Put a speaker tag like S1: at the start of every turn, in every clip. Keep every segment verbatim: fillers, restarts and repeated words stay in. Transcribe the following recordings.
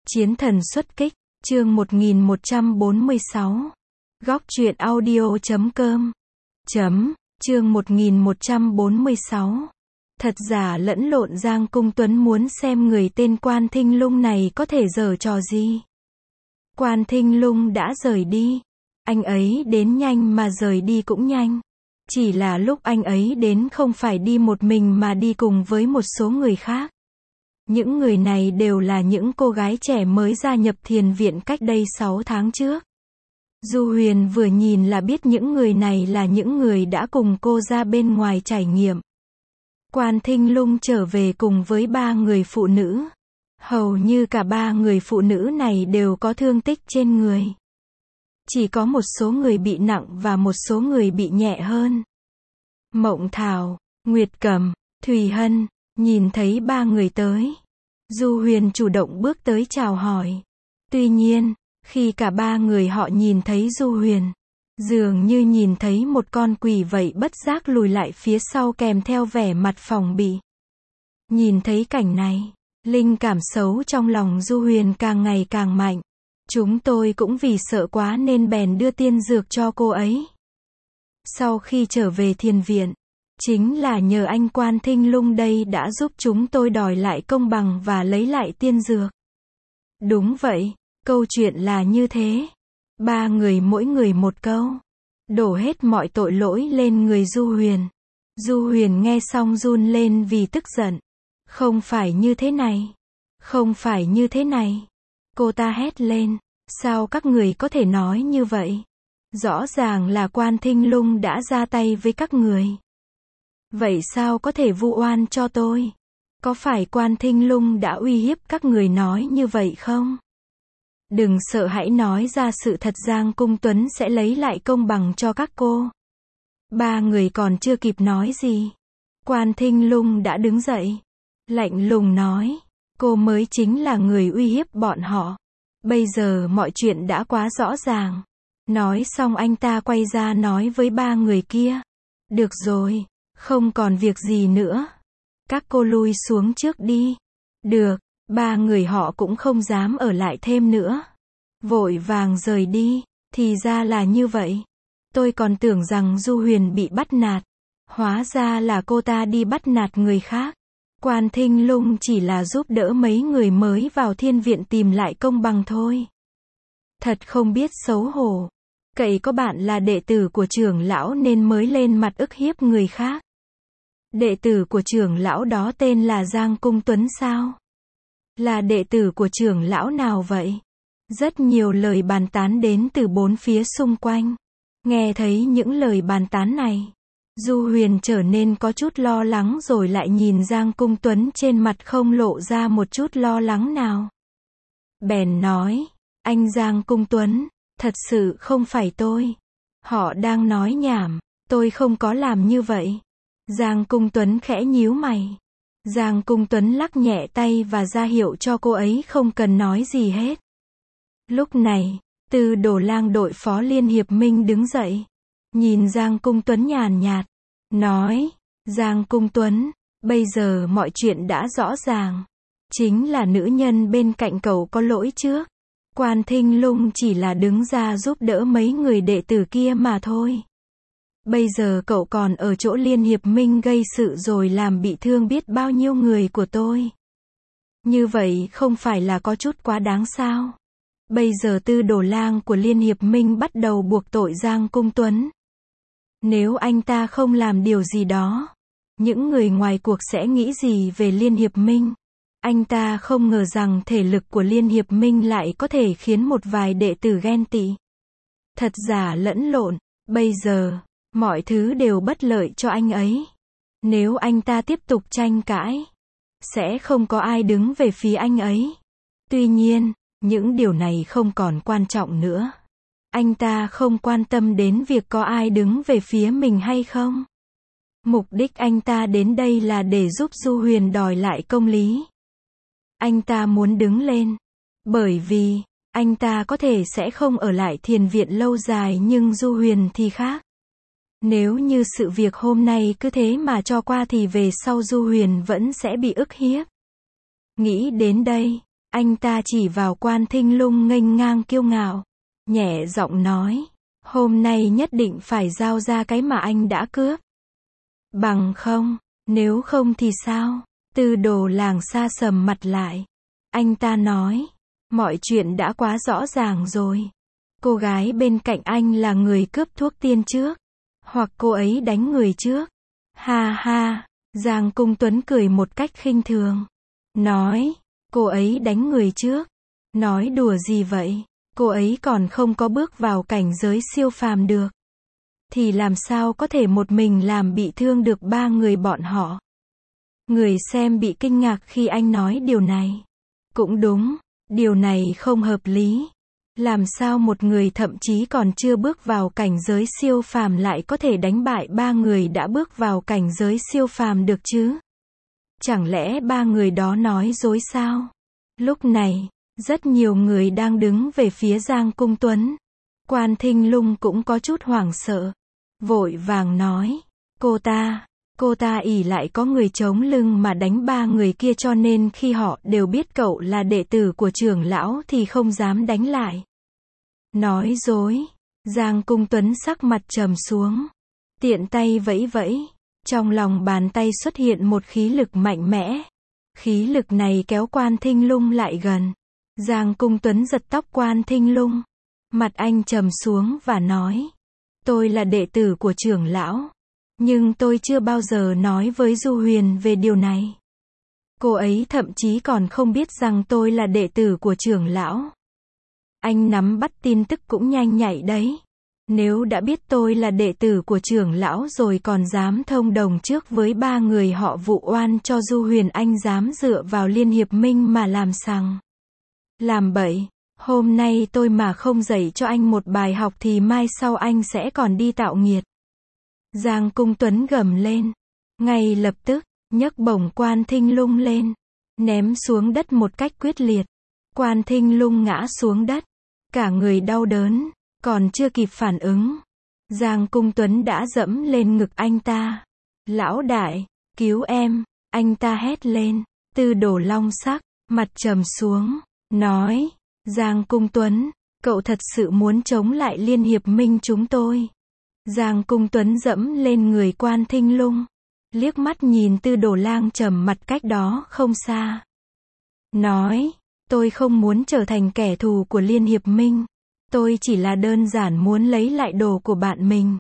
S1: Chiến thần xuất kích, chương một nghìn một trăm bốn mươi sáu. Góc truyện audio chấm com. Chấm, chương một nghìn một trăm bốn mươi sáu. Thật giả lẫn lộn, Giang Cung Tuấn muốn xem người tên Quan Thinh Lung này có thể giở trò gì. Quan Thinh Lung đã rời đi. Anh ấy đến nhanh mà rời đi cũng nhanh. Chỉ là lúc anh ấy đến không phải đi một mình mà đi cùng với một số người khác. Những người này đều là những cô gái trẻ mới gia nhập thiền viện cách đây sáu tháng trước. Du Huyền vừa nhìn là biết những người này là những người đã cùng cô ra bên ngoài trải nghiệm. Quan Thinh Lung trở về cùng với ba người phụ nữ. Hầu như cả ba người phụ nữ này đều có thương tích trên người. Chỉ có một số người bị nặng và một số người bị nhẹ hơn. Mộng Thảo, Nguyệt Cẩm, Thùy Hân, nhìn thấy ba người tới. Du Huyền chủ động bước tới chào hỏi. Tuy nhiên, khi cả ba người họ nhìn thấy Du Huyền, dường như nhìn thấy một con quỷ vậy, bất giác lùi lại phía sau kèm theo vẻ mặt phòng bị. Nhìn thấy cảnh này, linh cảm xấu trong lòng Du Huyền càng ngày càng mạnh. Chúng tôi cũng vì sợ quá nên bèn đưa tiên dược cho cô ấy. Sau khi trở về thiền viện, chính là nhờ anh Quan Thinh Lung đây đã giúp chúng tôi đòi lại công bằng và lấy lại tiên dược. Đúng vậy, câu chuyện là như thế. Ba người mỗi người một câu, đổ hết mọi tội lỗi lên người Du Huyền. Du Huyền nghe xong run lên vì tức giận. Không phải như thế này. Không phải như thế này. Cô ta hét lên. Sao các người có thể nói như vậy? Rõ ràng là Quan Thinh Lung đã ra tay với các người. Vậy sao có thể vu oan cho tôi? Có phải Quan Thinh Lung đã uy hiếp các người nói như vậy không? Đừng sợ, hãy nói ra sự thật, Giang Cung Tuấn sẽ lấy lại công bằng cho các cô. Ba người còn chưa kịp nói gì. Quan Thinh Lung đã đứng dậy. Lạnh lùng nói. Cô mới chính là người uy hiếp bọn họ. Bây giờ mọi chuyện đã quá rõ ràng. Nói xong anh ta quay ra nói với ba người kia. Được rồi, không còn việc gì nữa. Các cô lui xuống trước đi. Được, ba người họ cũng không dám ở lại thêm nữa. Vội vàng rời đi, thì ra là như vậy. Tôi còn tưởng rằng Du Huyền bị bắt nạt. Hóa ra là cô ta đi bắt nạt người khác. Quan Thinh Lung chỉ là giúp đỡ mấy người mới vào thiên viện tìm lại công bằng thôi. Thật không biết xấu hổ. Cậy có bạn là đệ tử của trưởng lão nên mới lên mặt ức hiếp người khác. Đệ tử của trưởng lão đó tên là Giang Cung Tuấn sao? Là đệ tử của trưởng lão nào vậy? Rất nhiều lời bàn tán đến từ bốn phía xung quanh. Nghe thấy những lời bàn tán này, Du Huyền trở nên có chút lo lắng rồi lại nhìn Giang Cung Tuấn, trên mặt không lộ ra một chút lo lắng nào. Bèn nói, anh Giang Cung Tuấn, thật sự không phải tôi. Họ đang nói nhảm, tôi không có làm như vậy. Giang Cung Tuấn khẽ nhíu mày. Giang Cung Tuấn lắc nhẹ tay và ra hiệu cho cô ấy không cần nói gì hết. Lúc này, Tư Đồ Lang đội phó Liên Hiệp Minh đứng dậy. Nhìn Giang Cung Tuấn nhàn nhạt, nói, Giang Cung Tuấn, bây giờ mọi chuyện đã rõ ràng. Chính là nữ nhân bên cạnh cậu có lỗi trước. Quan Thinh Lung chỉ là đứng ra giúp đỡ mấy người đệ tử kia mà thôi. Bây giờ cậu còn ở chỗ Liên Hiệp Minh gây sự rồi làm bị thương biết bao nhiêu người của tôi. Như vậy không phải là có chút quá đáng sao? Bây giờ Tư Đồ Lang của Liên Hiệp Minh bắt đầu buộc tội Giang Cung Tuấn. Nếu anh ta không làm điều gì đó, những người ngoài cuộc sẽ nghĩ gì về Liên Hiệp Minh? Anh ta không ngờ rằng thể lực của Liên Hiệp Minh lại có thể khiến một vài đệ tử ghen tị. Thật giả lẫn lộn, bây giờ, mọi thứ đều bất lợi cho anh ấy. Nếu anh ta tiếp tục tranh cãi, sẽ không có ai đứng về phía anh ấy. Tuy nhiên, những điều này không còn quan trọng nữa. Anh ta không quan tâm đến việc có ai đứng về phía mình hay không. Mục đích anh ta đến đây là để giúp Du Huyền đòi lại công lý. Anh ta muốn đứng lên. Bởi vì, anh ta có thể sẽ không ở lại thiền viện lâu dài, nhưng Du Huyền thì khác. Nếu như sự việc hôm nay cứ thế mà cho qua thì về sau Du Huyền vẫn sẽ bị ức hiếp. Nghĩ đến đây, Anh ta chỉ vào Quan Thinh Lung nghênh ngang kiêu ngạo, nhẹ giọng nói, hôm nay nhất định phải giao ra cái mà anh đã cướp. Bằng không, nếu không thì sao? Tư Đồ Làng sa sầm mặt lại. Anh ta nói, mọi chuyện đã quá rõ ràng rồi. Cô gái bên cạnh anh là người cướp thuốc tiên trước, hoặc cô ấy đánh người trước. Ha ha, Giang Cung Tuấn cười một cách khinh thường, nói, cô ấy đánh người trước. Nói đùa gì vậy? Cô ấy còn không có bước vào cảnh giới siêu phàm được. Thì làm sao có thể một mình làm bị thương được ba người bọn họ? Người xem bị kinh ngạc khi anh nói điều này. Cũng đúng, điều này không hợp lý. Làm sao một người thậm chí còn chưa bước vào cảnh giới siêu phàm lại có thể đánh bại ba người đã bước vào cảnh giới siêu phàm được chứ? Chẳng lẽ ba người đó nói dối sao? Lúc này, rất nhiều người đang đứng về phía Giang Cung Tuấn. Quan Thinh Lung cũng có chút hoảng sợ, vội vàng nói, cô ta, cô ta ỷ lại có người chống lưng mà đánh ba người kia, cho nên khi họ đều biết cậu là đệ tử của trưởng lão thì không dám đánh lại. Nói dối. Giang Cung Tuấn sắc mặt trầm xuống, tiện tay vẫy vẫy, trong lòng bàn tay xuất hiện một khí lực mạnh mẽ. Khí lực này kéo Quan Thinh Lung lại gần. Giang Cung Tuấn giật tóc Quan Thinh Lung, mặt anh trầm xuống và nói, tôi là đệ tử của trưởng lão, nhưng tôi chưa bao giờ nói với Du Huyền về điều này. Cô ấy thậm chí còn không biết rằng tôi là đệ tử của trưởng lão. Anh nắm bắt tin tức cũng nhanh nhạy đấy. Nếu đã biết tôi là đệ tử của trưởng lão rồi còn dám thông đồng trước với ba người họ vụ oan cho Du Huyền, anh dám dựa vào Liên Hiệp Minh mà làm sằng, làm bậy. Hôm nay tôi mà không dạy cho anh một bài học thì mai sau anh sẽ còn đi tạo nghiệt. Giang Cung Tuấn gầm lên. Ngay lập tức, nhấc bổng Quan Thinh Lung lên, ném xuống đất một cách quyết liệt. Quan Thinh Lung ngã xuống đất, cả người đau đớn, còn chưa kịp phản ứng, Giang Cung Tuấn đã dẫm lên ngực anh ta. Lão đại, cứu em, anh ta hét lên. Tư Đồ Long sắc, mặt trầm xuống, nói, Giang Cung Tuấn, cậu thật sự muốn chống lại Liên Hiệp Minh chúng tôi? Giang Cung Tuấn dẫm lên người Quan Thinh Lung, liếc mắt nhìn Tư Đồ Lang trầm mặt cách đó không xa. Nói, tôi không muốn trở thành kẻ thù của Liên Hiệp Minh. Tôi chỉ là đơn giản muốn lấy lại đồ của bạn mình.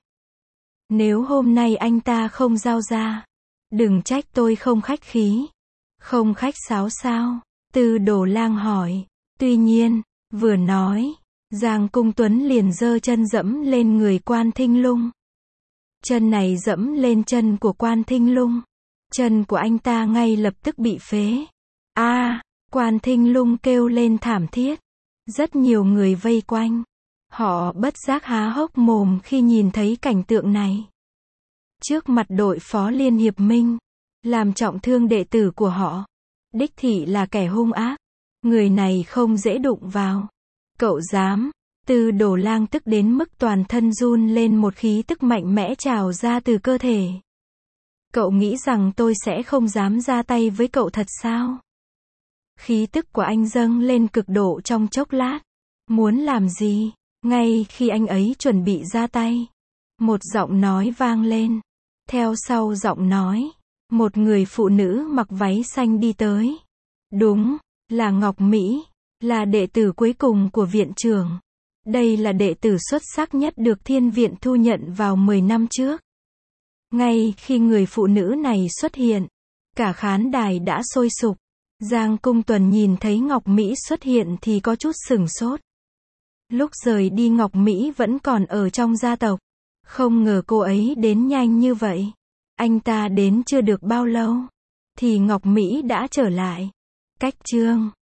S1: Nếu hôm nay anh ta không giao ra, đừng trách tôi không khách khí. Không khách sáo sao? Tư Đồ Lang hỏi. Tuy nhiên, vừa nói, Giang Cung Tuấn liền giơ chân dẫm lên người Quan Thinh Lung. Chân này dẫm lên chân của Quan Thinh Lung, chân của anh ta ngay lập tức bị phế. A, à, Quan Thinh Lung kêu lên thảm thiết. Rất nhiều người vây quanh, họ bất giác há hốc mồm khi nhìn thấy cảnh tượng này. Trước mặt đội phó Liên Hiệp Minh, làm trọng thương đệ tử của họ, đích thị là kẻ hung ác. Người này không dễ đụng vào. Cậu dám? Tư Đồ Lang tức đến mức toàn thân run lên, một khí tức mạnh mẽ trào ra từ cơ thể. Cậu nghĩ rằng tôi sẽ không dám ra tay với cậu thật sao? Khí tức của anh dâng lên cực độ trong chốc lát. Muốn làm gì? Ngay khi anh ấy chuẩn bị ra tay, một giọng nói vang lên. Theo sau giọng nói, một người phụ nữ mặc váy xanh đi tới. Đúng, là Ngọc Mỹ, là đệ tử cuối cùng của viện trưởng. Đây là đệ tử xuất sắc nhất được Thiên Viện thu nhận vào mười năm trước. Ngay khi người phụ nữ này xuất hiện, cả khán đài đã sôi sục. Giang Cung Tuấn nhìn thấy Ngọc Mỹ xuất hiện thì có chút sửng sốt. Lúc rời đi Ngọc Mỹ vẫn còn ở trong gia tộc. Không ngờ cô ấy đến nhanh như vậy. Anh ta đến chưa được bao lâu, thì Ngọc Mỹ đã trở lại. Cách chương